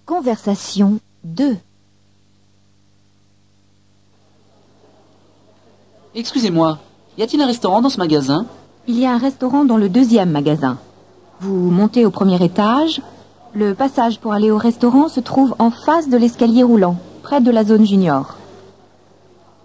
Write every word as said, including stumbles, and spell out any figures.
Conversation deux. Excusez-moi, y a-t-il un restaurant dans ce magasin? Il y a un restaurant dans le deuxième magasin. Vous montez au premier étage. Le passage pour aller au restaurant se trouve en face de l'escalier roulant, près de la zone junior.